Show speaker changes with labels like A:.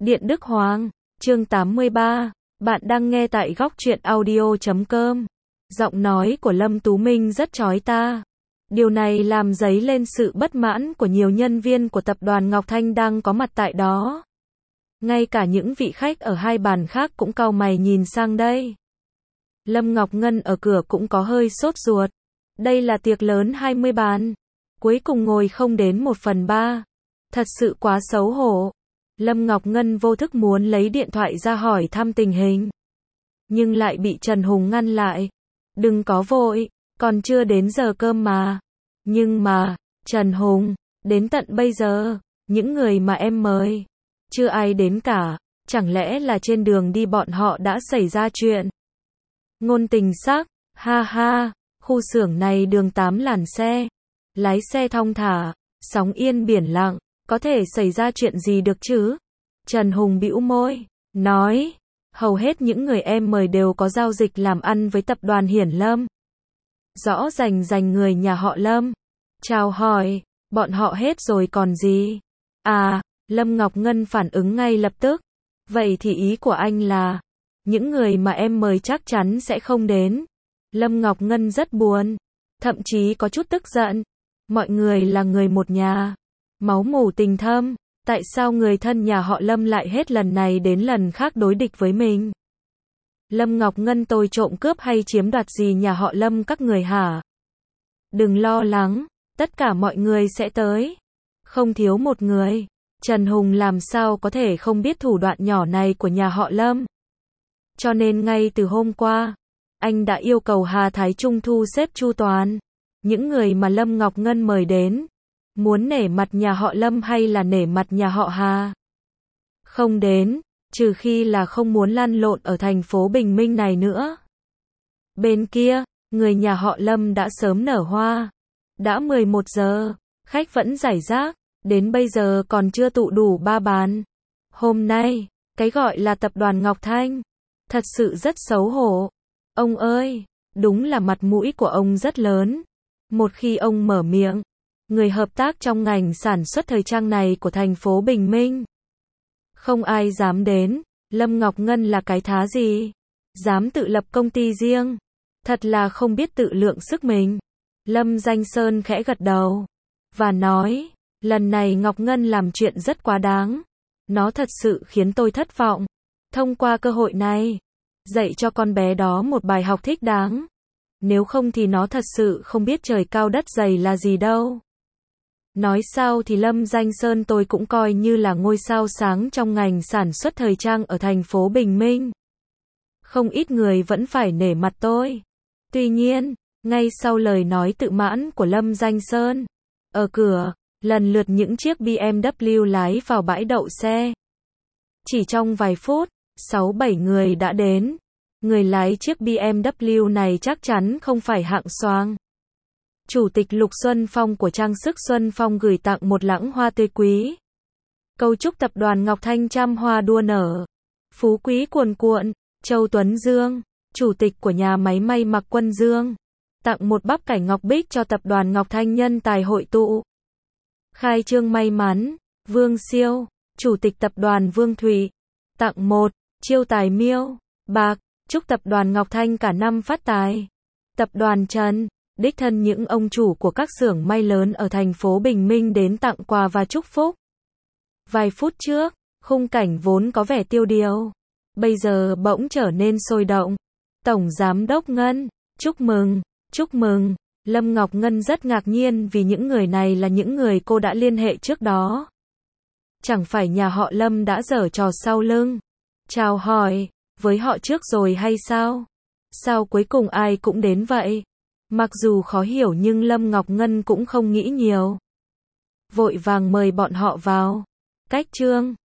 A: Điện Đức Hoàng, chương 83, bạn đang nghe tại góc truyện audio.com. Giọng nói của Lâm Tú Minh rất chói tai. Điều này làm dấy lên sự bất mãn của nhiều nhân viên của tập đoàn Ngọc Thanh đang có mặt tại đó. Ngay cả những vị khách ở hai bàn khác cũng cau mày nhìn sang đây. Lâm Ngọc Ngân ở cửa cũng có hơi sốt ruột. Đây là tiệc lớn 20 bàn. Cuối cùng ngồi không đến 1/3. Thật sự quá xấu hổ. Lâm Ngọc Ngân vô thức muốn lấy điện thoại ra hỏi thăm tình hình. Nhưng lại bị Trần Hùng ngăn lại. Đừng có vội, còn chưa đến giờ cơm mà. Nhưng mà, Trần Hùng, đến tận bây giờ, những người mà em mời, chưa ai đến cả. Chẳng lẽ là trên đường đi bọn họ đã xảy ra chuyện? Ngôn Tình sắc, ha ha, khu xưởng này đường 8 làn xe. Lái xe thong thả, sóng yên biển lặng. Có thể xảy ra chuyện gì được chứ? Trần Hùng bĩu môi, nói, hầu hết những người em mời đều có giao dịch làm ăn với tập đoàn Hiển Lâm. Rõ rành người nhà họ Lâm. Chào hỏi, bọn họ hết rồi còn gì? À, Lâm Ngọc Ngân phản ứng ngay lập tức. Vậy thì ý của anh là, những người mà em mời chắc chắn sẽ không đến. Lâm Ngọc Ngân rất buồn, thậm chí có chút tức giận. Mọi người là người một nhà. Máu mủ tình thâm, tại sao người thân nhà họ Lâm lại hết lần này đến lần khác đối địch với mình? Lâm Ngọc Ngân, tôi trộm cướp hay chiếm đoạt gì nhà họ Lâm các người hả? Đừng lo lắng, tất cả mọi người sẽ tới. Không thiếu một người. Trần Hùng làm sao có thể không biết thủ đoạn nhỏ này của nhà họ Lâm. Cho nên ngay từ hôm qua, anh đã yêu cầu Hà Thái Trung thu xếp chu toàn. Những người mà Lâm Ngọc Ngân mời đến. Muốn nể mặt nhà họ Lâm hay là nể mặt nhà họ Hà? Không đến, trừ khi là không muốn lăn lộn ở thành phố Bình Minh này nữa. Bên kia, người nhà họ Lâm đã sớm nở hoa. Đã 11 giờ, khách vẫn rải rác, đến bây giờ còn chưa tụ đủ 3 bàn. Hôm nay, cái gọi là tập đoàn Ngọc Thanh, thật sự rất xấu hổ. Ông ơi, đúng là mặt mũi của ông rất lớn. Một khi ông mở miệng, người hợp tác trong ngành sản xuất thời trang này của thành phố Bình Minh, không ai dám đến. Lâm Ngọc Ngân là cái thá gì? Dám tự lập công ty riêng. Thật là không biết tự lượng sức mình. Lâm Danh Sơn khẽ gật đầu và nói, lần này Ngọc Ngân làm chuyện rất quá đáng. Nó thật sự khiến tôi thất vọng. Thông qua cơ hội này, dạy cho con bé đó một bài học thích đáng. Nếu không thì nó thật sự không biết trời cao đất dày là gì đâu. Nói sao thì Lâm Danh Sơn tôi cũng coi như là ngôi sao sáng trong ngành sản xuất thời trang ở thành phố Bình Minh. Không ít người vẫn phải nể mặt tôi. Tuy nhiên, ngay sau lời nói tự mãn của Lâm Danh Sơn, ở cửa, lần lượt những chiếc BMW lái vào bãi đậu xe. Chỉ trong vài phút, 6-7 người đã đến. Người lái chiếc BMW này chắc chắn không phải hạng xoang. Chủ tịch Lục Xuân Phong của Trang Sức Xuân Phong gửi tặng một lẵng hoa tươi quý. Câu chúc tập đoàn Ngọc Thanh trăm hoa đua nở, phú quý cuồn cuộn. Châu Tuấn Dương, chủ tịch của nhà máy may mặc Quân Dương, tặng một bắp cải ngọc bích cho tập đoàn Ngọc Thanh nhân tài hội tụ. Khai trương may mắn, Vương Siêu, chủ tịch tập đoàn Vương Thụy, tặng một chiêu tài miêu bạc, chúc tập đoàn Ngọc Thanh cả năm phát tài. Tập đoàn Trần, đích thân những ông chủ của các xưởng may lớn ở thành phố Bình Minh đến tặng quà và chúc phúc. Vài phút trước, khung cảnh vốn có vẻ tiêu điều, bây giờ bỗng trở nên sôi động. Tổng Giám đốc Ngân, chúc mừng, chúc mừng. Lâm Ngọc Ngân rất ngạc nhiên vì những người này là những người cô đã liên hệ trước đó. Chẳng phải nhà họ Lâm đã giở trò sau lưng, chào hỏi với họ trước rồi hay sao? Sao cuối cùng ai cũng đến vậy? Mặc dù khó hiểu nhưng Lâm Ngọc Ngân cũng không nghĩ nhiều. Vội vàng mời bọn họ vào. Cách trương,